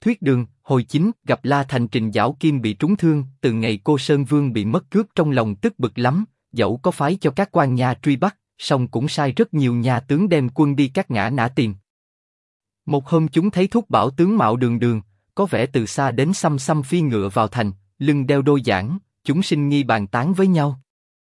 Thuyết đường, hồi 9, gặp La Thành Trình Giảo Kim bị trúng thương, từ ngày cô Sơn Vương bị mất cướp trong lòng tức bực lắm, dẫu có phái cho các quan nha truy bắt, song cũng sai rất nhiều nhà tướng đem quân đi các ngã nã tìm. Một hôm chúng thấy Thúc Bảo tướng mạo đường đường, có vẻ từ xa đến xăm xăm phi ngựa vào thành, lưng đeo đôi giảng, chúng sinh nghi bàn tán với nhau.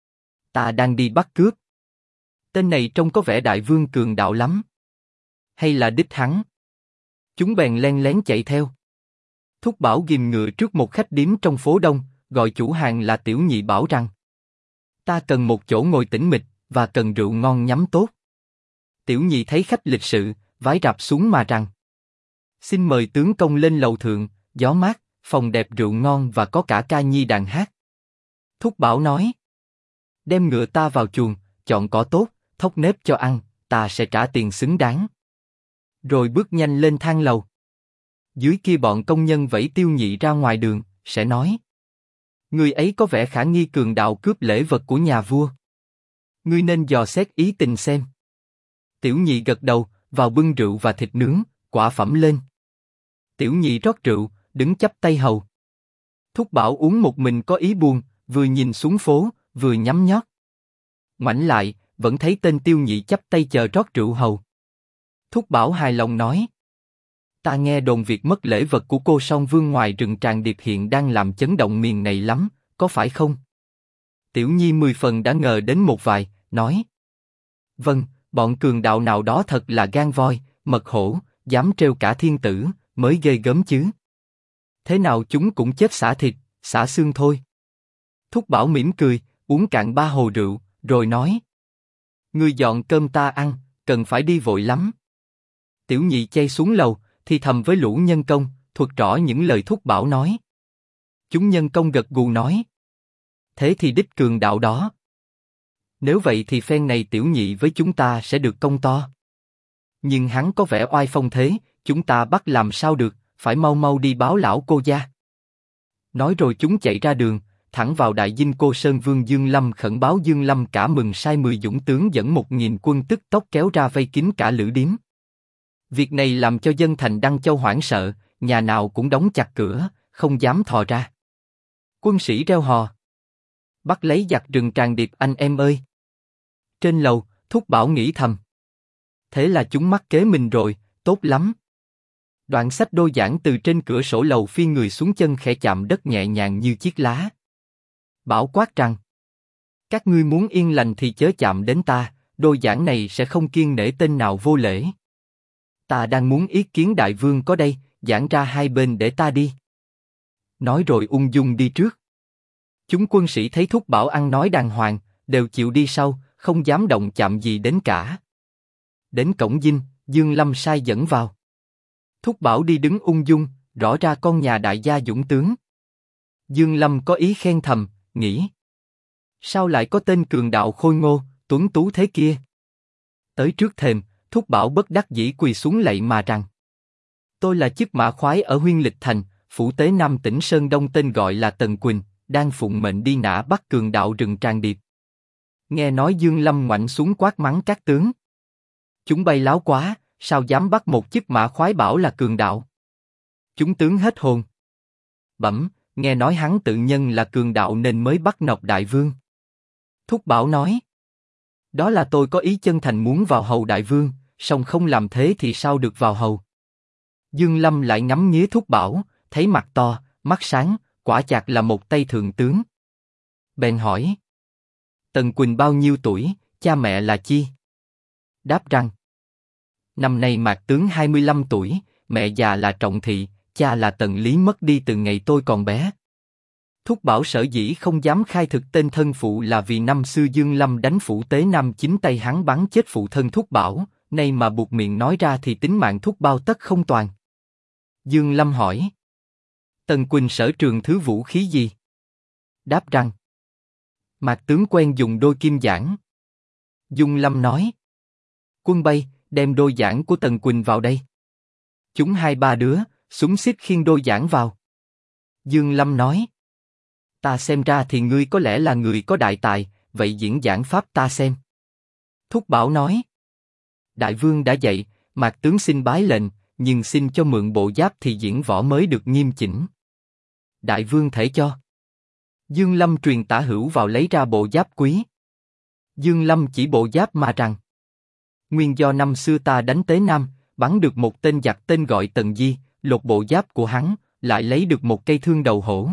Ta đang đi bắt cướp. Tên này trông có vẻ đại vương cường đạo lắm. Hay là đích hắn? Chúng bèn len lén chạy theo. Thúc Bảo ghim ngựa trước một khách điếm trong phố Đông, gọi chủ hàng là Tiểu Nhị bảo rằng: ta cần một chỗ ngồi tĩnh mịch, và cần rượu ngon nhắm tốt. Tiểu Nhị thấy khách lịch sự, vái rạp xuống mà rằng: xin mời tướng công lên lầu thượng, gió mát, phòng đẹp rượu ngon và có cả ca nhi đàn hát. Thúc Bảo nói: đem ngựa ta vào chuồng, chọn cỏ tốt, thóc nếp cho ăn, ta sẽ trả tiền xứng đáng. Rồi bước nhanh lên thang lầu. Dưới kia bọn công nhân vẫy Tiêu Nhị ra ngoài đường, sẽ nói: người ấy có vẻ khả nghi cường đạo cướp lễ vật của nhà vua. Ngươi nên dò xét ý tình xem. Tiểu Nhị gật đầu, vào bưng rượu và thịt nướng, quả phẩm lên. Tiểu Nhị rót rượu, đứng chắp tay hầu. Thúc Bảo uống một mình có ý buồn, vừa nhìn xuống phố, vừa nhắm nhót. Ngoảnh lại, vẫn thấy tên Tiêu Nhị chắp tay chờ rót rượu hầu. Thúc Bảo hài lòng nói: ta nghe đồn việc mất lễ vật của cô Song Vương ngoài rừng Tràng Điệp hiện đang làm chấn động miền này lắm, có phải không? Tiểu Nhi 10 phần đã ngờ đến một vài, nói: vâng, bọn cường đạo nào đó thật là gan voi, mật hổ, dám trêu cả thiên tử, mới ghê gớm chứ. Thế nào chúng cũng chết xả thịt, xả xương thôi. Thúc Bảo mỉm cười, uống cạn 3 hồ rượu, rồi nói: ngươi dọn cơm ta ăn, cần phải đi vội lắm. Tiểu Nhị chay xuống lầu, thì thầm với lũ nhân công, thuật rõ những lời Thúc Bảo nói. Chúng nhân công gật gù nói: thế thì đích cường đạo đó. Nếu vậy thì phen này Tiểu Nhị với chúng ta sẽ được công to. Nhưng hắn có vẻ oai phong thế, chúng ta bắt làm sao được, phải mau mau đi báo lão cô gia. Nói rồi chúng chạy ra đường, thẳng vào đại dinh cô Sơn Vương Dương Lâm khẩn báo. Dương Lâm cả mừng, sai 10 dũng tướng dẫn 1000 quân tức tốc kéo ra vây kín cả lữ điếm. Việc này làm cho dân thành Đăng Châu hoảng sợ, nhà nào cũng đóng chặt cửa, không dám thò ra. Quân sĩ reo hò: bắt lấy giặc rừng Tràng Điệp anh em ơi! Trên lầu, Thúc Bảo nghĩ thầm: thế là chúng mắc kế mình rồi, tốt lắm. Đoạn xách đôi giảng từ trên cửa sổ lầu phi người xuống, chân khẽ chạm đất nhẹ nhàng như chiếc lá. Bảo quát rằng: các ngươi muốn yên lành thì chớ chạm đến ta, đôi giảng này sẽ không kiêng nể tên nào vô lễ. Ta đang muốn ý kiến đại vương có đây, giảng ra hai bên để ta đi. Nói rồi ung dung đi trước. Chúng quân sĩ thấy Thúc Bảo ăn nói đàng hoàng, đều chịu đi sau, không dám động chạm gì đến cả. Đến cổng dinh, Dương Lâm sai dẫn vào. Thúc Bảo đi đứng ung dung, rõ ra con nhà đại gia dũng tướng. Dương Lâm có ý khen thầm, nghĩ: sao lại có tên cường đạo khôi ngô, tuấn tú thế kia? Tới trước thềm, Thúc Bảo bất đắc dĩ quỳ xuống lạy mà rằng: tôi là chức mã khoái ở Huyên Lịch Thành, phủ tế Nam tỉnh Sơn Đông, tên gọi là Tần Quỳnh, đang phụng mệnh đi nã bắt cường đạo rừng Tràng Điệp. Nghe nói Dương Lâm ngoảnh xuống quát mắng các tướng: chúng bay láo quá, sao dám bắt một chức mã khoái bảo là cường đạo? Chúng tướng hết hồn. Bẩm, nghe nói hắn tự nhân là cường đạo nên mới bắt nộp đại vương. Thúc Bảo nói: đó là tôi có ý chân thành muốn vào hầu đại vương, song không làm thế thì sao được vào hầu. Dương Lâm lại ngắm nghía Thúc Bảo, thấy mặt to, mắt sáng, quả chạc là một Tây thượng tướng. Bèn hỏi: Tần Quỳnh bao nhiêu tuổi, cha mẹ là chi? Đáp rằng: năm nay mạc tướng 25 tuổi, mẹ già là Trọng Thị, cha là Tần Lý, mất đi từ ngày tôi còn bé. Thúc Bảo sở dĩ không dám khai thực tên thân phụ là vì năm xưa Dương Lâm đánh phủ tế Nam, chính tay hắn bắn chết phụ thân Thúc Bảo, nay mà buộc miệng nói ra thì tính mạng Thúc bao tất không toàn. Dương Lâm hỏi: Tần Quỳnh sở trường thứ vũ khí gì? Đáp rằng: mạc tướng quen dùng đôi kim giảng. Dương Lâm nói: quân bay, đem đôi giảng của Tần Quỳnh vào đây. Chúng 2-3 đứa súng xít khiêng đôi giảng vào. Dương Lâm nói: ta xem ra thì ngươi có lẽ là người có đại tài, vậy diễn giảng pháp ta xem. Thúc Bảo nói: đại vương đã dạy, mạc tướng xin bái lệnh, nhưng xin cho mượn bộ giáp thì diễn võ mới được nghiêm chỉnh. Đại vương thể cho. Dương Lâm truyền Tả Hữu vào lấy ra bộ giáp quý. Dương Lâm chỉ bộ giáp mà rằng: nguyên do năm xưa ta đánh Tế Nam, bắn được một tên giặc tên gọi Tần Di, lột bộ giáp của hắn, lại lấy được một cây thương đầu hổ.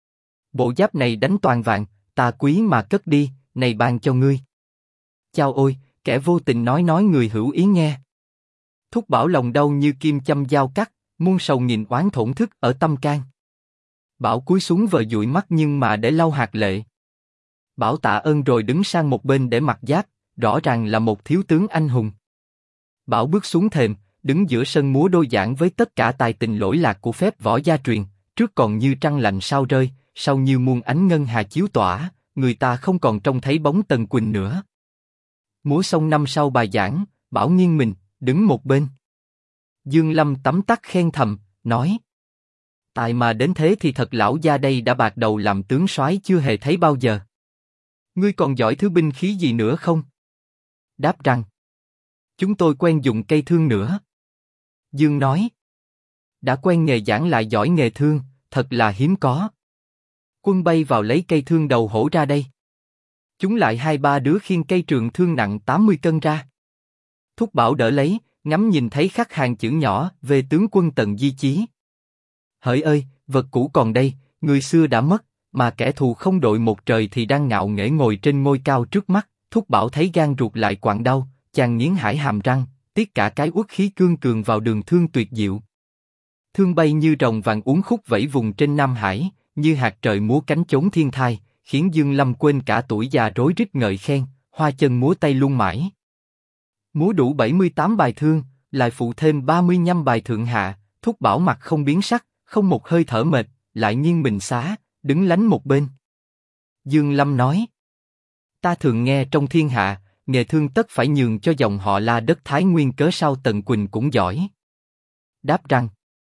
Bộ giáp này đánh toàn vạn, ta quý mà cất đi, này ban cho ngươi. Chao ôi, kẻ vô tình nói người hữu ý nghe. Thúc Bảo lòng đau như kim châm dao cắt, muôn sầu nghìn oán thổn thức ở tâm can. Bảo cúi xuống vờ dụi mắt nhưng mà để lau hạt lệ. Bảo tạ ơn rồi đứng sang một bên để mặc giáp, rõ ràng là một thiếu tướng anh hùng. Bảo bước xuống thềm, đứng giữa sân múa đôi giảng với tất cả tài tình lỗi lạc của phép võ gia truyền, trước còn như trăng lạnh sao rơi, sau như muôn ánh ngân hà chiếu tỏa, người ta không còn trông thấy bóng Tần Quỳnh nữa. Múa xong năm sau bài giảng, Bảo nghiêng mình, đứng một bên. Dương Lâm tấm tắc khen thầm, nói: tại mà đến thế thì thật lão gia đây đã bạc đầu làm tướng soái chưa hề thấy bao giờ. Ngươi còn giỏi thứ binh khí gì nữa không? Đáp rằng: chúng tôi quen dùng cây thương nữa. Dương nói: đã quen nghề giảng lại giỏi nghề thương, thật là hiếm có. Quân bay vào lấy cây thương đầu hổ ra đây. Chúng lại hai ba đứa khiêng cây trường thương nặng 80 cân ra. Thúc Bảo đỡ lấy, ngắm nhìn thấy khắc hàng chữ nhỏ về tướng quân Tần Di Chí. Hỡi ơi, vật cũ còn đây, người xưa đã mất, mà kẻ thù không đội một trời thì đang ngạo nghễ ngồi trên ngôi cao trước mắt. Thúc Bảo thấy gan ruột lại quặn đau, chàng nghiến hải hàm răng, tiếc cả cái uất khí cương cường vào đường thương tuyệt diệu. Thương bay như rồng vàng uốn khúc vẫy vùng trên Nam Hải, như hạt trời múa cánh chốn thiên thai, khiến Dương Lâm quên cả tuổi già rối rít ngợi khen, hoa chân múa tay luôn mãi. Múa đủ 78 bài thương, lại phụ thêm 35 bài thượng hạ, Thúc Bảo mặt không biến sắc, không một hơi thở mệt, lại nghiêng mình xá, đứng lánh một bên. Dương Lâm nói: ta thường nghe trong thiên hạ, nghề thương tất phải nhường cho dòng họ La đất Thái Nguyên, cớ sao Tần Quỳnh cũng giỏi. Đáp rằng: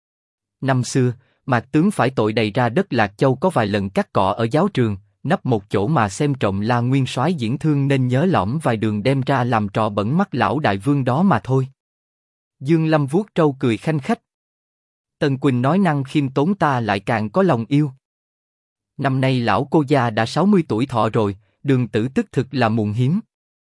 năm xưa, Mạc tướng phải tội đầy ra đất Lạc Châu có vài lần cắt cỏ ở giáo trường, nấp một chỗ mà xem trộm La Nguyên soái diễn thương nên nhớ lõm vài đường đem ra làm trò bẩn mắt lão đại vương đó mà thôi. Dương Lâm vuốt trâu cười khanh khách. Tần Quỳnh nói năng khiêm tốn ta lại càng có lòng yêu. Năm nay lão cô gia đã 60 tuổi thọ rồi, đường tử tức thực là muộn hiếm.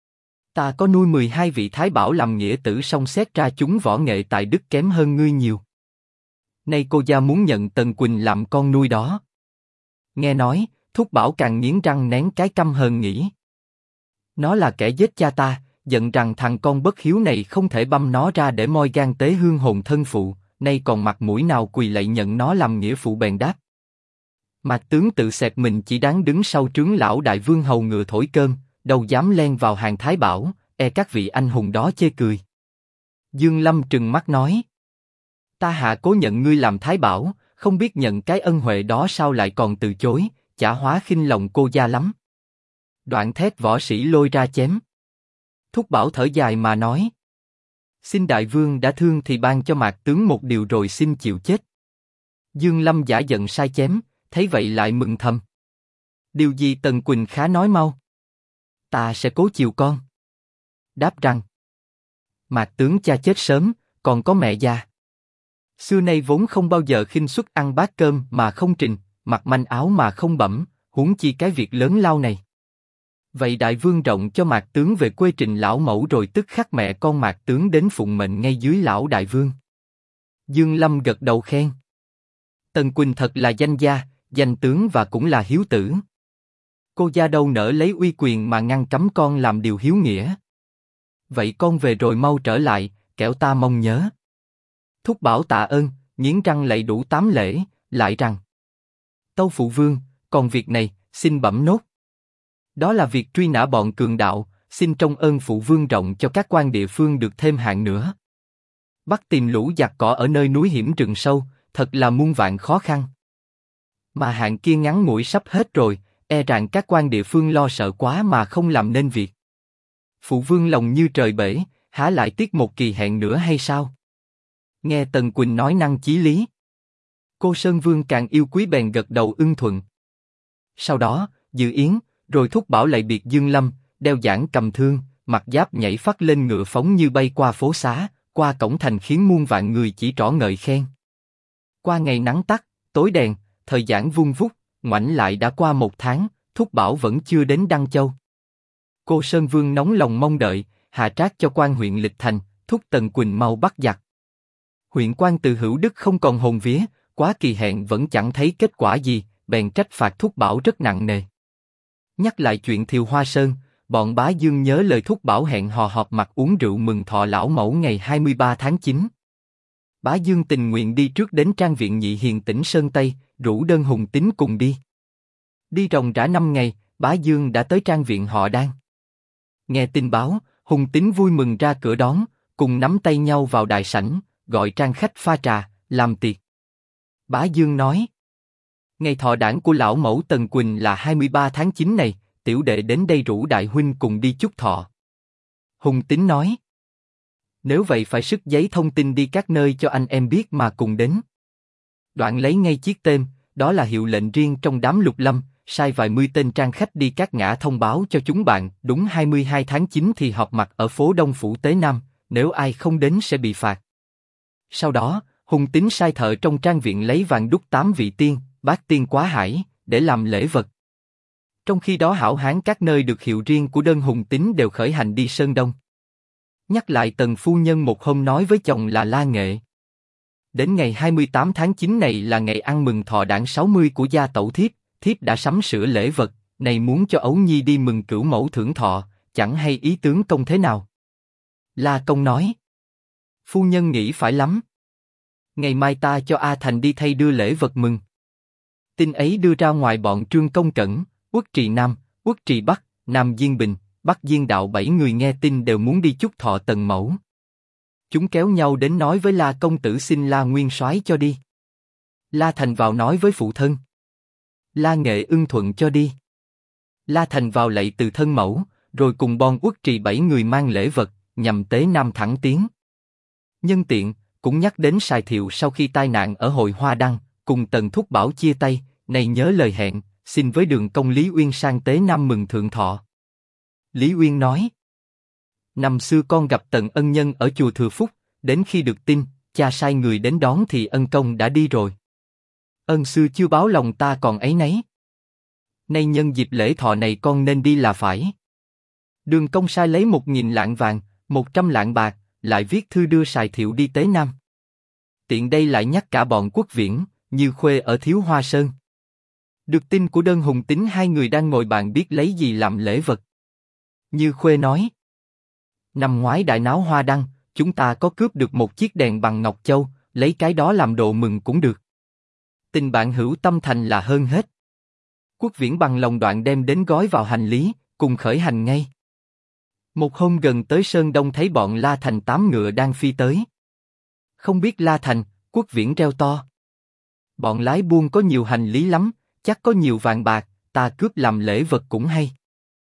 Ta có nuôi 12 vị thái bảo làm nghĩa tử, song xét ra chúng võ nghệ tài đức kém hơn ngươi nhiều. Nay cô gia muốn nhận Tần Quỳnh làm con nuôi đó. Nghe nói, Thúc Bảo càng nghiến răng nén cái căm hờn nghĩ. Nó là kẻ giết cha ta, giận rằng thằng con bất hiếu này không thể băm nó ra để moi gan tế hương hồn thân phụ, nay còn mặt mũi nào quỳ lạy nhận nó làm nghĩa phụ. Bèn đáp: Mạc tướng tự xẹt mình chỉ đáng đứng sau trướng lão đại vương hầu ngựa thổi cơm, đâu dám len vào hàng thái bảo, e các vị anh hùng đó chê cười. Dương Lâm trừng mắt nói: ta hạ cố nhận ngươi làm thái bảo, không biết nhận cái ân huệ đó sao lại còn từ chối, chả hóa khinh lòng cô gia lắm. Đoạn thét võ sĩ lôi ra chém. Thúc Bảo thở dài mà nói: xin đại vương đã thương thì ban cho Mạc tướng một điều rồi xin chịu chết. Dương Lâm giả giận sai chém, thấy vậy lại mừng thầm. Điều gì Tần Quỳnh khá nói mau. Ta sẽ cố chiều con. Đáp rằng: Mạc tướng cha chết sớm, còn có mẹ già. Xưa nay vốn không bao giờ khinh suất ăn bát cơm mà không trình, mặc manh áo mà không bẩm, huống chi cái việc lớn lao này. Vậy đại vương rộng cho Mạc tướng về quê trình lão mẫu rồi tức khắc mẹ con Mạc tướng đến phụng mệnh ngay dưới lão đại vương. Dương Lâm gật đầu khen. Tần Quỳnh thật là danh gia, danh tướng và cũng là hiếu tử. Cô gia đâu nỡ lấy uy quyền mà ngăn cấm con làm điều hiếu nghĩa. Vậy con về rồi mau trở lại, kẻo ta mong nhớ. Thúc Bảo tạ ơn, nghiến răng lạy đủ 8 lễ, lại rằng: tâu phụ vương, còn việc này, xin bẩm nốt. Đó là việc truy nã bọn cường đạo, xin trong ơn phụ vương rộng cho các quan địa phương được thêm hạng nữa. Bắt tìm lũ giặc cỏ ở nơi núi hiểm rừng sâu, thật là muôn vạn khó khăn. Mà hạng kia ngắn ngủi sắp hết rồi, e rằng các quan địa phương lo sợ quá mà không làm nên việc. Phụ vương lòng như trời bể, há lại tiếc một kỳ hẹn nữa hay sao? Nghe Tần Quỳnh nói năng chí lý, cô Sơn Vương càng yêu quý bèn gật đầu ưng thuận. Sau đó, dự yến, rồi Thúc Bảo lại biệt Dương Lâm, đeo giảng cầm thương, mặc giáp nhảy phắt lên ngựa phóng như bay qua phố xá, qua cổng thành khiến muôn vạn người chỉ trỏ ngợi khen. Qua ngày nắng tắt, tối đèn, thời gian vun vút, ngoảnh lại đã qua 1 tháng, Thúc Bảo vẫn chưa đến Đăng Châu. Cô Sơn Vương nóng lòng mong đợi, hạ trác cho quan huyện Lịch Thành, thúc Tần Quỳnh mau bắt giặc. Huyện quan từ Hữu Đức không còn hồn vía, quá kỳ hẹn vẫn chẳng thấy kết quả gì, bèn trách phạt Thúc Bảo rất nặng nề. Nhắc lại chuyện Thiều Hoa Sơn, bọn Bá Dương nhớ lời Thúc Bảo hẹn hò họp mặt uống rượu mừng thọ lão mẫu ngày 23 tháng 9. Bá Dương tình nguyện đi trước đến trang viện Nhị Hiền tỉnh Sơn Tây, rủ Đơn Hùng Tín cùng đi. Đi ròng rã 5 ngày, Bá Dương đã tới trang viện họ Đan. Nghe tin báo, Hùng Tín vui mừng ra cửa đón, cùng nắm tay nhau vào đại sảnh, gọi trang khách pha trà, làm tiệc. Bá Dương nói: ngày thọ đản của lão mẫu Tần Quỳnh là 23 tháng 9 này, tiểu đệ đến đây rủ đại huynh cùng đi chúc thọ. Hùng Tín nói: nếu vậy phải sức giấy thông tin đi các nơi cho anh em biết mà cùng đến. Đoạn lấy ngay chiếc tên, đó là hiệu lệnh riêng trong đám Lục Lâm, sai vài mươi tên trang khách đi các ngã thông báo cho chúng bạn, đúng 22 tháng 9 thì họp mặt ở phố Đông Phủ Tế Nam, nếu ai không đến sẽ bị phạt. Sau đó, Hùng Tín sai thợ trong trang viện lấy vàng đúc 8 vị tiên, bát tiên quá hải, để làm lễ vật. Trong khi đó hảo hán các nơi được hiệu riêng của Đơn Hùng Tín đều khởi hành đi Sơn Đông. Nhắc lại Tần phu nhân một hôm nói với chồng là La Nghệ: đến ngày 28 tháng 9 này là ngày ăn mừng thọ đản 60 của gia tẩu thiếp, thiếp đã sắm sửa lễ vật, này muốn cho ấu nhi đi mừng cửu mẫu thưởng thọ, chẳng hay ý tướng công thế nào. La Công nói: phu nhân nghĩ phải lắm. Ngày mai ta cho A Thành đi thay đưa lễ vật mừng. Tin ấy đưa ra ngoài bọn Trương Công Cẩn, Uất Trì Nam, Uất Trì Bắc, Nam Diên Bình, Bắc Diên Đạo 7 người nghe tin đều muốn đi chúc thọ Tần mẫu. Chúng kéo nhau đến nói với La công tử xin La nguyên soái cho đi. La Thành vào nói với phụ thân. La Nghệ ưng thuận cho đi. La Thành vào lạy từ thân mẫu, rồi cùng bon Uất Trì 7 người mang lễ vật, nhằm Tế Nam thẳng tiến. Nhân tiện, cũng nhắc đến Sài Thiệu sau khi tai nạn ở hội Hoa Đăng, cùng Tần Thúc Bảo chia tay, này nhớ lời hẹn, xin với Đường công Lý Uyên sang Tế Nam mừng thượng thọ. Lý Uyên nói: năm xưa con gặp Tần ân nhân ở chùa Thừa Phúc, đến khi được tin, cha sai người đến đón thì ân công đã đi rồi. Ân sư chưa báo lòng ta còn ấy nấy. Nay nhân dịp lễ thọ này con nên đi là phải. Đường công sai lấy 1.000 lạng vàng, 100 lạng bạc, lại viết thư đưa Sài Thiệu đi Tế Nam. Tiện đây lại nhắc cả bọn Quốc Viễn, Như Khuê ở Thiếu Hoa Sơn. Được tin của Đơn Hùng Tín hai người đang ngồi bàn biết lấy gì làm lễ vật. Như Khuê nói: năm ngoái đại náo Hoa Đăng, chúng ta có cướp được một chiếc đèn bằng ngọc châu, lấy cái đó làm đồ mừng cũng được. Tình bạn hữu tâm thành là hơn hết. Quốc Viễn bằng lòng đoạn đem đến gói vào hành lý, cùng khởi hành ngay. Một hôm gần tới Sơn Đông thấy bọn La Thành 8 ngựa đang phi tới. Không biết La Thành, Quốc Viễn reo to: bọn lái buôn có nhiều hành lý lắm, chắc có nhiều vàng bạc, ta cướp làm lễ vật cũng hay.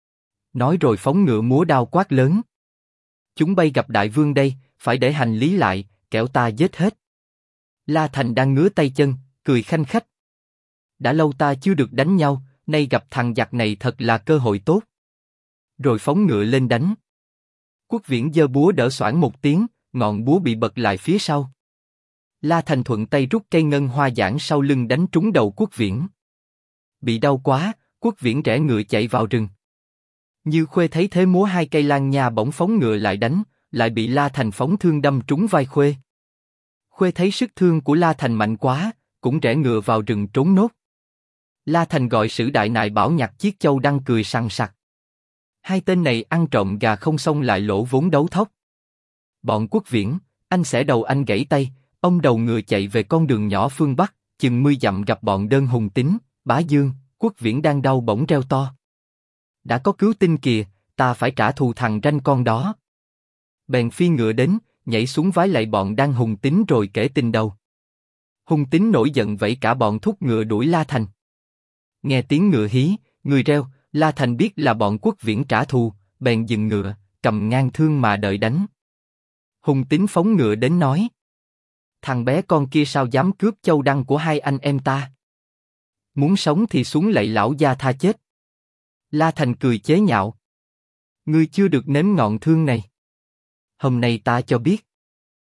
Nói rồi phóng ngựa múa đao quát lớn: chúng bay gặp đại vương đây, phải để hành lý lại, kẻo ta giết hết. La Thành đang ngứa tay chân, cười khanh khách: đã lâu ta chưa được đánh nhau, nay gặp thằng giặc này thật là cơ hội tốt. Rồi phóng ngựa lên đánh. Quốc Viễn giơ búa đỡ xoảng một tiếng, ngọn búa bị bật lại phía sau. La Thành thuận tay rút cây ngân hoa giảng sau lưng đánh trúng đầu Quốc Viễn. Bị đau quá, Quốc Viễn rẽ ngựa chạy vào rừng. Như Khuê thấy thế múa hai cây lan nha bỗng phóng ngựa lại đánh, lại bị La Thành phóng thương đâm trúng vai Khuê. Khuê thấy sức thương của La Thành mạnh quá, cũng rẽ ngựa vào rừng trốn nốt. La Thành gọi Sử Đại Nại Bảo nhặt chiếc châu đăng cười sằng sặc. Hai tên này ăn trộm gà không xong lại lỗ vốn đấu thóc. Bọn Quốc Viễn, anh xẻ đầu anh gãy tay, ông đầu ngựa chạy về con đường nhỏ phương Bắc, chừng 10 dặm gặp bọn Đơn Hùng Tín, Bá Dương. Quốc Viễn đang đau bỗng reo to: đã có cứu tinh kìa, ta phải trả thù thằng ranh con đó. Bèn phi ngựa đến, nhảy xuống vái lạy bọn đang Hùng Tín rồi kể tình đầu. Hùng Tín nổi giận vẫy cả bọn thúc ngựa đuổi La Thành. Nghe tiếng ngựa hí, người reo, La Thành biết là bọn Quốc Viễn trả thù, bèn dừng ngựa, cầm ngang thương mà đợi đánh. Hùng Tín phóng ngựa đến nói: thằng bé con kia sao dám cướp châu đăng của hai anh em ta? Muốn sống thì xuống lạy lão gia tha chết. La Thành cười chế nhạo: ngươi chưa được nếm ngọn thương này. Hôm nay ta cho biết.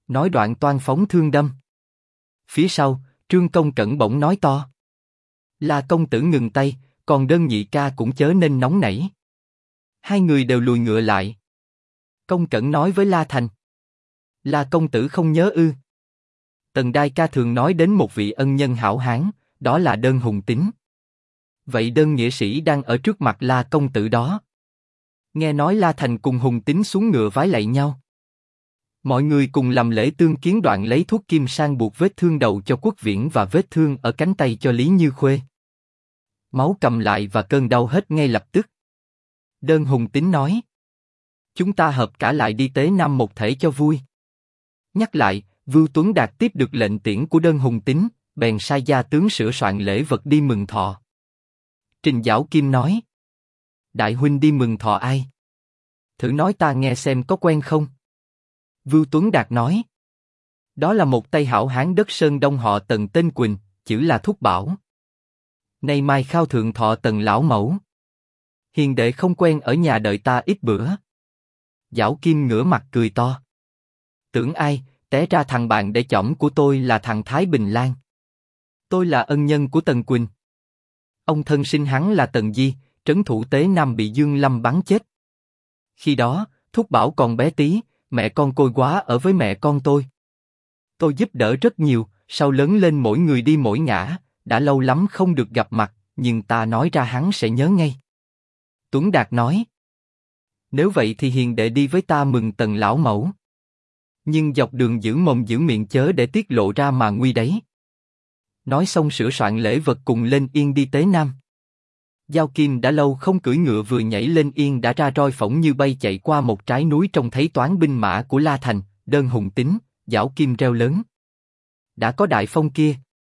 Nói đoạn toan phóng thương đâm. Phía sau, Trương Công Cẩn bỗng nói to. La công tử ngừng tay, còn Đơn nhị ca cũng chớ nên nóng nảy. Hai người đều lùi ngựa lại. Công Cẩn nói với La Thành. La công tử không nhớ ư? Tần Đai ca thường nói đến một vị ân nhân hảo hán, đó là Đơn Hùng Tín. Vậy Đơn nghĩa sĩ đang ở trước mặt La công tử đó. Nghe nói La Thành cùng Hùng Tín xuống ngựa vái lạy nhau. Mọi người cùng làm lễ tương kiến, đoạn lấy thuốc kim sang buộc vết thương đầu cho Quốc Viễn và vết thương ở cánh tay cho Lý Như Khuê. Máu cầm lại và cơn đau hết ngay lập tức. Đơn Hùng Tín nói. Chúng ta hợp cả lại đi Tế Nam một thể cho vui. Nhắc lại, Vưu Tuấn Đạt tiếp được lệnh tiễn của Đơn Hùng Tín, bèn sai gia tướng sửa soạn lễ vật đi mừng thọ. Trình Giảo Kim nói. Đại huynh đi mừng thọ ai? Thử nói ta nghe xem có quen không? Vưu Tuấn Đạt nói. Đó là một Tây hảo hán đất Sơn Đông họ Tần tên Quỳnh, chữ là Thúc Bảo. Nay mai khao thượng thọ Tần lão mẫu. Hiền đệ không quen ở nhà đợi ta ít bữa. Giảo Kim ngửa mặt cười to. Tưởng ai, té ra thằng bạn để chỏm của tôi là thằng Thái Bình Lan. Tôi là ân nhân của Tần Quỳnh. Ông thân sinh hắn là Tần Di, trấn thủ Tế Nam bị Dương Lâm bắn chết. Khi đó, Thúc Bảo còn bé tí, mẹ con côi quá ở với mẹ con tôi. Tôi giúp đỡ rất nhiều, sau lớn lên mỗi người đi mỗi ngả, đã lâu lắm không được gặp mặt, nhưng ta nói ra hắn sẽ nhớ ngay. Tuấn Đạt nói. Nếu vậy thì hiền đệ đi với ta mừng Tần lão mẫu. Nhưng dọc đường giữ mồm giữ miệng chớ để tiết lộ ra mà nguy đấy. Nói xong sửa soạn lễ vật cùng lên yên đi Tế Nam. Giao Kim đã lâu không cưỡi ngựa, vừa nhảy lên yên đã ra roi phỏng như bay chạy qua một trái núi, trông thấy toán binh mã của La Thành, Đơn Hùng Tín. Giảo Kim reo lớn. Đã có đại phong kia.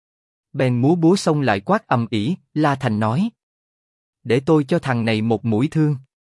Bèn múa búa xông lại quát ầm ĩ. La Thành nói. Để tôi cho thằng này một mũi thương.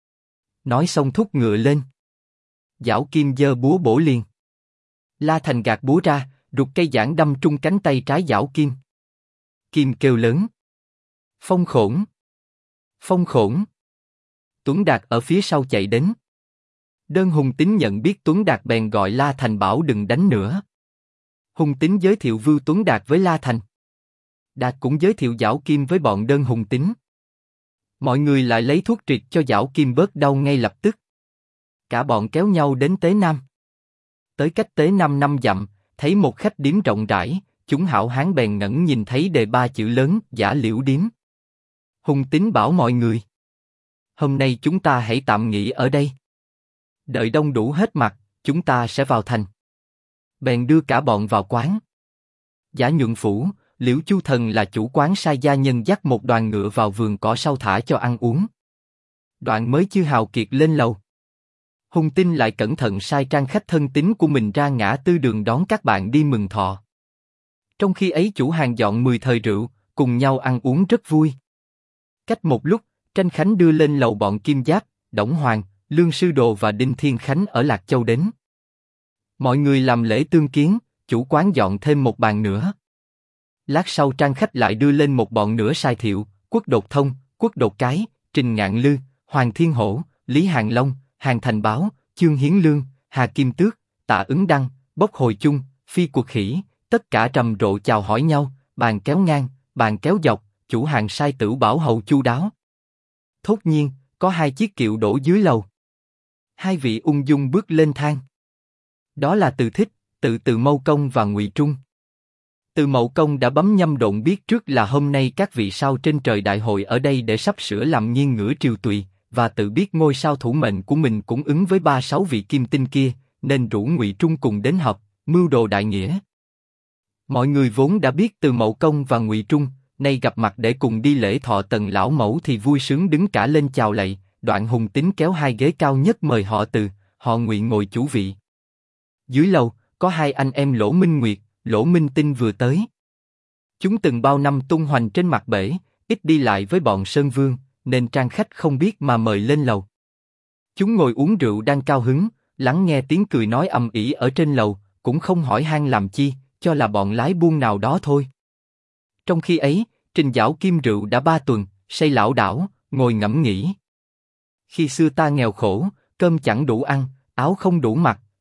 Nói xong thúc ngựa lên. Giảo Kim giơ búa bổ liền. La Thành gạt búa ra, rụt cây giảng đâm trúng cánh tay trái Giảo Kim. Kim kêu lớn. Phong khổn! Phong khổn! Tuấn Đạt ở phía sau chạy đến. Đơn Hùng Tín nhận biết Tuấn Đạt bèn gọi La Thành bảo đừng đánh nữa. Hùng Tín giới thiệu Vưu Tuấn Đạt với La Thành. Đạt cũng giới thiệu Giảo Kim với bọn Đơn Hùng Tín. Mọi người lại lấy thuốc triệt cho Giảo Kim bớt đau ngay lập tức. Cả bọn kéo nhau đến Tế Nam. Tới cách Tế Nam 5 dặm, thấy một khách điếm rộng rãi, chúng hảo hán bèn ngẩng nhìn thấy đề 3 chữ lớn Giả Liễu Điếm. Hùng Tín bảo mọi người. Hôm nay chúng ta hãy tạm nghỉ ở đây. Đợi đông đủ hết mặt, chúng ta sẽ vào thành. Bèn đưa cả bọn vào quán. Giả Nhuận Phủ, Liễu Chu Thần là chủ quán sai gia nhân dắt một đoàn ngựa vào vườn cỏ sau thả cho ăn uống. Đoạn mới chưa hào kiệt lên lầu. Hùng Tín lại cẩn thận sai trang khách thân tín của mình ra ngã tư đường đón các bạn đi mừng thọ. Trong khi ấy chủ hàng dọn 10 thời rượu, cùng nhau ăn uống rất vui. Cách một lúc, Tranh Khánh đưa lên lầu bọn Kim Giáp, Đổng Hoàng, Lương Sư Đồ và Đinh Thiên Khánh ở Lạc Châu đến. Mọi người làm lễ tương kiến, chủ quán dọn thêm một bàn nữa. Lát sau trang khách lại đưa lên một bọn nữa sai Thiệu, Quốc Đột Thông, Quốc Đột Cái, Trình Ngạn Lư, Hoàng Thiên Hổ, Lý Hàng Long, Hàng Thành Báo, Chương Hiến Lương, Hà Kim Tước, Tạ Ứng Đăng, Bốc Hồi Chung, Phi Cuộc Khỉ, tất cả trầm rộ chào hỏi nhau, bàn kéo ngang, bàn kéo dọc, chủ hàng sai Tửu bảo hầu chu đáo. Thốt nhiên, có 2 chiếc kiệu đổ dưới lầu. 2 vị ung dung bước lên thang. Đó là Từ Thích, Từ Mâu Công và Ngụy Trung. Từ Mậu Công đã bấm nhâm độn biết trước là hôm nay các vị sao trên trời đại hội ở đây để sắp sửa làm nghiêng ngửa triều tùy, và tự biết ngôi sao thủ mệnh của mình cũng ứng với 3-6 vị kim tinh kia, nên rủ Ngụy Trung cùng đến họp, mưu đồ đại nghĩa. Mọi người vốn đã biết Từ Mậu Công và Ngụy Trung, nay gặp mặt để cùng đi lễ thọ Tần lão mẫu thì vui sướng đứng cả lên chào lạy. Đoạn Hùng Tín kéo 2 ghế cao nhất mời họ Từ, họ Ngụy ngồi chủ vị. Dưới lầu có 2 anh em Lỗ Minh Nguyệt, Lỗ Minh Tinh vừa tới. Chúng từng bao năm tung hoành trên mặt bể, ít đi lại với bọn Sơn Vương, nên trang khách không biết mà mời lên lầu. Chúng ngồi uống rượu đang cao hứng, lắng nghe tiếng cười nói ầm ĩ ở trên lầu, cũng không hỏi han làm chi, cho là bọn lái buôn nào đó thôi. Trong khi ấy, Trình Giảo Kim rượu đã 3 tuần, say lảo đảo, ngồi ngẫm nghĩ. Khi xưa ta nghèo khổ, cơm chẳng đủ ăn, áo không đủ mặc,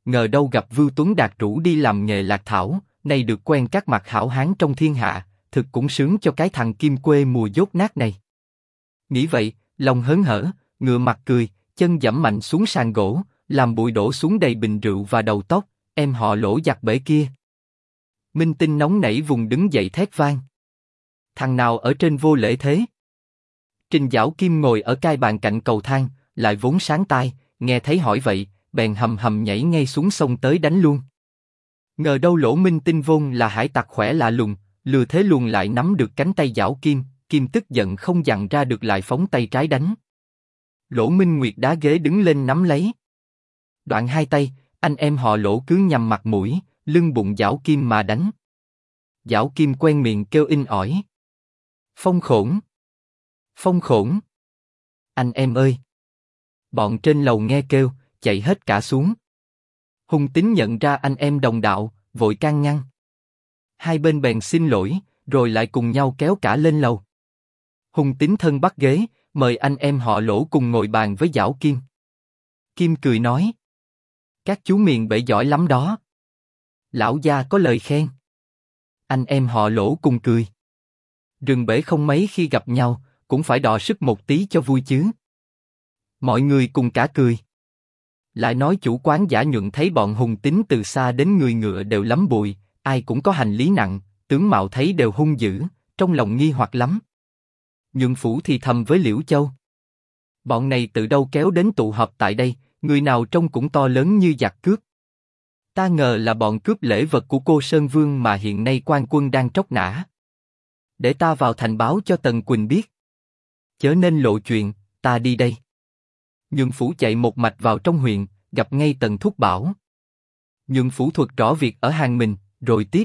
ngờ đâu gặp Vưu Tuấn Đạt rủ đi làm nghề lạc thảo, nay được quen các mặt hảo hán trong thiên hạ, thực cũng sướng cho cái thằng kim quê mùa dốt nát này. Nghĩ vậy, lòng hớn hở, ngửa mặt cười, chân giẫm mạnh xuống sàn gỗ, làm bụi đổ xuống đầy bình rượu và đầu tóc, em họ Lỗ giặt bể kia. Minh Tinh nóng nảy vùng đứng dậy thét vang. Thằng nào ở trên vô lễ thế? Trình Giảo Kim ngồi ở cai bàn cạnh cầu thang, lại vốn sáng tai, nghe thấy hỏi vậy, bèn hầm hầm nhảy ngay xuống sông tới đánh luôn. Ngờ đâu Lỗ Minh Tinh vốn là hải tặc khỏe lạ lùng, lừa thế luồn lại nắm được cánh tay Giảo Kim, Kim tức giận không dằn ra được lại phóng tay trái đánh. Lỗ Minh Nguyệt đá ghế đứng lên nắm lấy. Đoạn hai tay, anh em họ Lỗ cứ nhằm mặt mũi, lưng bụng Giảo Kim mà đánh. Giảo Kim quen miệng kêu inh ỏi. Phong khổn! Phong khổn! Anh em ơi! Bọn trên lầu nghe kêu, chạy hết cả xuống. Hùng Tín nhận ra anh em đồng đạo, vội can ngăn. Hai bên bèn xin lỗi, rồi lại cùng nhau kéo cả lên lầu. Hùng Tín thân bắt ghế, mời anh em họ Lỗ cùng ngồi bàn với Giảo Kim. Kim cười nói: các chú miền bể giỏi lắm đó. Lão gia có lời khen. Anh em họ Lỗ cùng cười. Rừng bể không mấy khi gặp nhau, cũng phải đọ sức một tí cho vui chứ. Mọi người cùng cả cười. Lại nói chủ quán Giả Nhuận thấy bọn Hùng Tín từ xa đến người ngựa đều lắm bụi, ai cũng có hành lý nặng, tướng mạo thấy đều hung dữ, trong lòng nghi hoặc lắm. Nhuận Phủ thì thầm với Liễu Châu: bọn này từ đâu kéo đến tụ họp tại đây, người nào trông cũng to lớn như giặc cướp. Ta ngờ là bọn cướp lễ vật của cô Sơn Vương mà hiện nay quan quân đang tróc nã. Để ta vào thành báo cho Tần Quỳnh biết. Chớ nên lộ chuyện, ta đi đây. Nhuận Phủ chạy một mạch vào trong huyện, gặp ngay Tần Thúc Bảo. Nhuận Phủ thuật rõ việc ở hàng mình, rồi tiếp: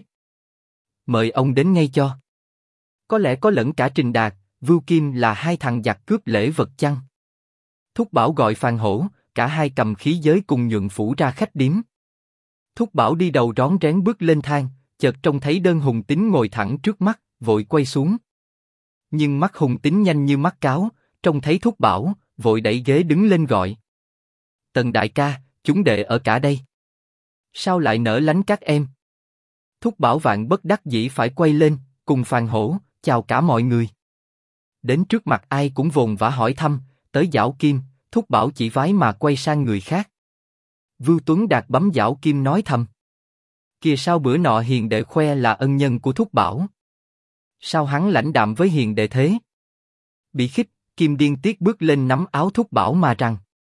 mời ông đến ngay cho. Có lẽ có lẫn cả Trình Đạt, Vưu Kim là hai thằng giặc cướp lễ vật chăng? Thúc Bảo gọi Phàn Hổ, cả hai cầm khí giới cùng Nhuận Phủ ra khách điếm. Thúc Bảo đi đầu rón rén bước lên thang, chợt trông thấy đơn Hùng Tín ngồi thẳng trước mắt, vội quay xuống. Nhưng mắt Hùng Tín nhanh như mắt cáo, trông thấy Thúc Bảo, vội đẩy ghế đứng lên gọi: Tần đại ca, chúng đệ ở cả đây. Sao lại nỡ lánh các em? Thúc Bảo vạn bất đắc dĩ phải quay lên, cùng Phàn Hổ, chào cả mọi người. Đến trước mặt ai cũng vồn vã hỏi thăm, tới Giảo Kim, Thúc Bảo chỉ vái mà quay sang người khác. Vưu Tuấn Đạt bấm Giảo Kim nói thầm: kìa sao bữa nọ hiền đệ khoe là ân nhân của Thúc Bảo. Sao hắn lãnh đạm với hiền đệ thế? Bị khích, Kim điên tiết bước lên nắm áo Thúc Bảo mà rằng: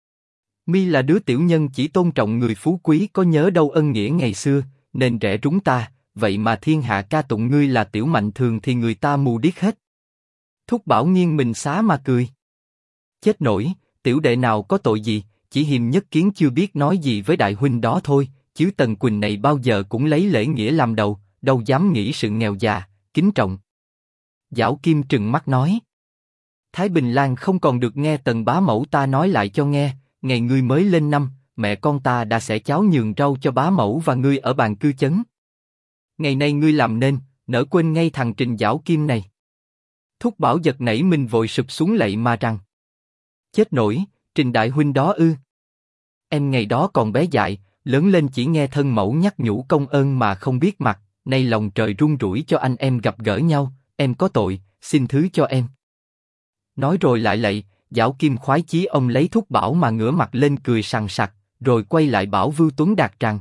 mi là đứa tiểu nhân chỉ tôn trọng người phú quý, có nhớ đâu ân nghĩa ngày xưa, nên rẻ rúng ta, vậy mà thiên hạ ca tụng ngươi là tiểu mạnh thường thì người ta mù điếc hết. Thúc Bảo nghiêng mình xá mà cười: chết nổi, tiểu đệ nào có tội gì, chỉ Hiềm Nhất Kiến chưa biết nói gì với đại huynh đó thôi, chứ Tần Quỳnh này bao giờ cũng lấy lễ nghĩa làm đầu, đâu dám nghĩ sự nghèo già, kính trọng. Giảo Kim trừng mắt nói: Thái Bình Lan không còn được nghe Tần bá mẫu ta nói lại cho nghe, ngày ngươi mới lên năm, mẹ con ta đã xẻ cháo nhường rau cho bá mẫu và ngươi ở bàn cư chấn. Ngày nay ngươi làm nên, nỡ quên ngay thằng Trình Giảo Kim này. Thúc Bảo giật nảy mình vội sụp xuống lạy mà rằng: chết nổi, Trình đại huynh đó ư? Em ngày đó còn bé dại, lớn lên chỉ nghe thân mẫu nhắc nhủ công ơn mà không biết mặt, nay lòng trời run rủi cho anh em gặp gỡ nhau, em có tội, xin thứ cho em. Nói rồi lại lạy, Giảo Kim khoái chí ông lấy Thúc Bảo mà ngửa mặt lên cười sằng sặc, rồi quay lại bảo Vưu Tuấn Đạt rằng: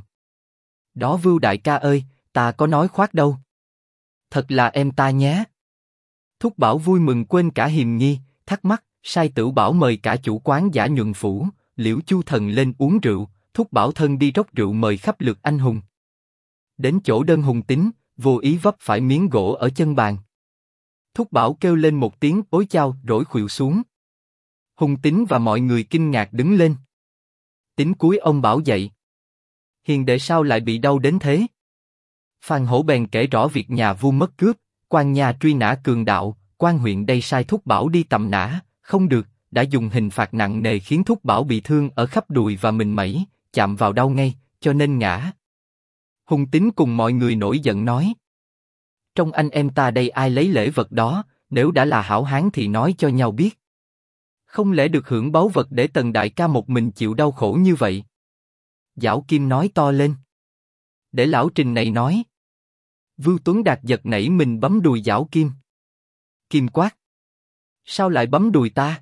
đó Vưu đại ca ơi, ta có nói khoác đâu. Thật là em ta nhé. Thúc Bảo vui mừng quên cả hiềm nghi, thắc mắc, sai Tửu Bảo mời cả chủ quán Giả Nhuận Phủ, Liễu Chu Thần lên uống rượu, Thúc Bảo thân đi rót rượu mời khắp lượt anh hùng. Đến chỗ đơn Hùng Tín, vô ý vấp phải miếng gỗ ở chân bàn. Thúc Bảo kêu lên một tiếng ối chao rỗi khuỵu xuống. Hùng Tín và mọi người kinh ngạc đứng lên. Tín cúi ông Bảo dậy: hiền đệ sao lại bị đau đến thế? Phàn Hổ bèn kể rõ việc nhà vua mất cướp, quan nhà truy nã cường đạo, quan huyện đây sai Thúc Bảo đi tầm nã, không được, đã dùng hình phạt nặng nề khiến Thúc Bảo bị thương ở khắp đùi và mình mẩy, chạm vào đau ngay, cho nên ngã. Hùng Tín cùng mọi người nổi giận nói: trong anh em ta đây ai lấy lễ vật đó, nếu đã là hảo hán thì nói cho nhau biết. Không lẽ được hưởng báu vật để Tần đại ca một mình chịu đau khổ như vậy? Giảo Kim nói to lên. Để lão Trình này nói. Vưu Tuấn Đạt giật nảy mình bấm đùi Giảo Kim. Kim quát. Sao lại bấm đùi ta?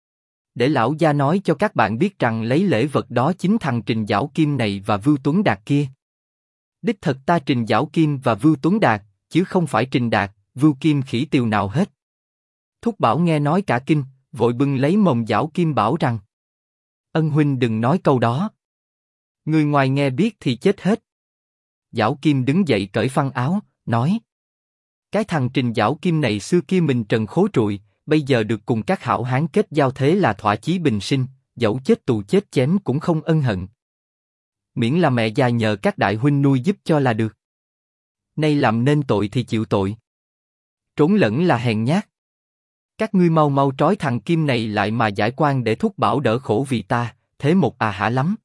Để lão gia nói cho các bạn biết rằng lấy lễ vật đó chính thằng Trình Giảo Kim này và Vưu Tuấn Đạt kia. Đích thật ta Trình Giảo Kim và Vưu Tuấn Đạt, chứ không phải Trình Đạt, Vưu Kim khỉ tiều nào hết. Thúc Bảo nghe nói cả kinh, vội bưng lấy mồm Giảo Kim bảo rằng: Ân huynh đừng nói câu đó. Người ngoài nghe biết thì chết hết. Giảo Kim đứng dậy cởi phăng áo, nói: Cái thằng Trình Giảo Kim này xưa kia mình trần khố trụi, bây giờ được cùng các hảo hán kết giao thế là thỏa chí bình sinh, dẫu chết tù chết chém cũng không ân hận. Miễn là mẹ già nhờ các đại huynh nuôi giúp cho là được. Nay làm nên tội thì chịu tội. Trốn lẫn là hèn nhát. Các ngươi mau mau trói thằng Kim này lại mà giải quan để Thúc Bảo đỡ khổ vì ta, thế một hả lắm.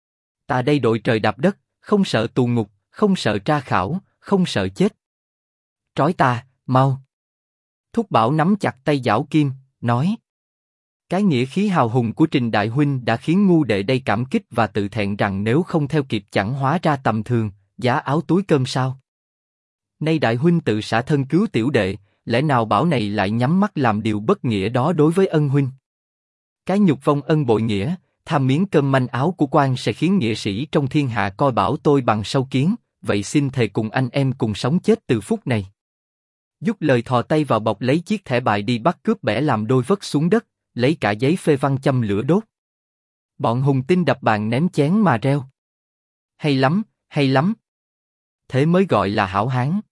Ta đây đội trời đạp đất, không sợ tù ngục, không sợ tra khảo, không sợ chết. Trói ta, mau. Thúc Bảo nắm chặt tay Giảo Kim, nói: Cái nghĩa khí hào hùng của Trình Đại Huynh đã khiến ngu đệ đây cảm kích và tự thẹn rằng nếu không theo kịp chẳng hóa ra tầm thường, giá áo túi cơm sao. Nay Đại Huynh tự xả thân cứu tiểu đệ, lẽ nào bảo này lại nhắm mắt làm điều bất nghĩa đó đối với ân huynh. Cái nhục vong ân bội nghĩa, tham miếng cơm manh áo của quan sẽ khiến nghĩa sĩ trong thiên hạ coi bảo tôi bằng sâu kiến, vậy xin thề cùng anh em cùng sống chết từ phút này. Dứt lời thò tay vào bọc lấy chiếc thẻ bài đi bắt cướp bẻ làm đôi vất xuống đất, lấy cả giấy phê văn châm lửa đốt. Bọn hùng tinh đập bàn ném chén mà reo. Hay lắm, hay lắm. Thế mới gọi là hảo hán.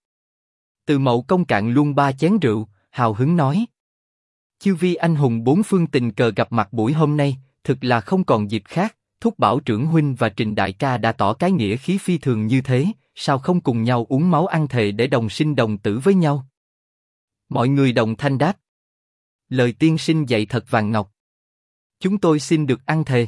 Từ Mậu công cạn luôn 3 chén rượu, hào hứng nói: Chư vi anh hùng bốn phương tình cờ gặp mặt buổi hôm nay, thực là không còn dịp khác. Thúc Bảo trưởng huynh và Trình đại ca đã tỏ cái nghĩa khí phi thường như thế, sao không cùng nhau uống máu ăn thề để đồng sinh đồng tử với nhau? Mọi người đồng thanh đáp: Lời tiên sinh dạy thật vàng ngọc. Chúng tôi xin được ăn thề.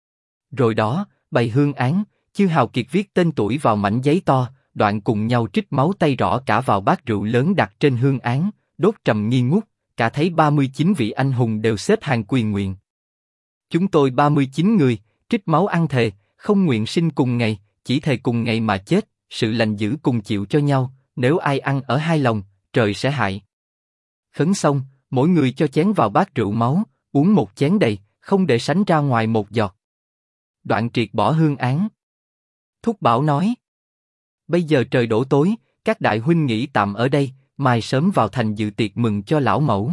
Rồi đó, bày hương án, chư hào kiệt viết tên tuổi vào mảnh giấy to, đoạn cùng nhau trích máu tay rõ cả vào bát rượu lớn đặt trên hương án, đốt trầm nghi ngút, cả thấy 39 vị anh hùng đều xếp hàng quỳ nguyện. Chúng tôi 39 người, trích máu ăn thề, không nguyện sinh cùng ngày, chỉ thề cùng ngày mà chết, sự lành dữ cùng chịu cho nhau, nếu ai ăn ở hai lòng, trời sẽ hại. Khấn xong, mỗi người cho chén vào bát rượu máu, uống một chén đầy, không để sánh ra ngoài một giọt. Đoạn triệt bỏ hương án. Thúc Bảo nói: Bây giờ trời đổ tối, các đại huynh nghỉ tạm ở đây, mai sớm vào thành dự tiệc mừng cho lão mẫu.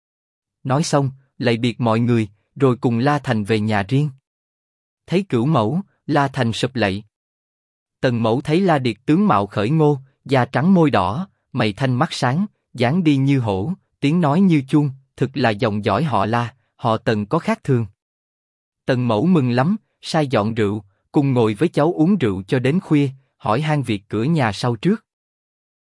Nói xong, lạy biệt mọi người, rồi cùng La Thành về nhà riêng. Thấy Cửu Mẫu, La Thành sụp lạy. Tần Mẫu thấy La Điệt tướng mạo khởi ngô, da trắng môi đỏ, mày thanh mắt sáng, dáng đi như hổ, tiếng nói như chuông, thực là dòng dõi họ La, họ Tần có khác thường. Tần Mẫu mừng lắm, sai dọn rượu, cùng ngồi với cháu uống rượu cho đến khuya, hỏi han việc cửa nhà sau trước.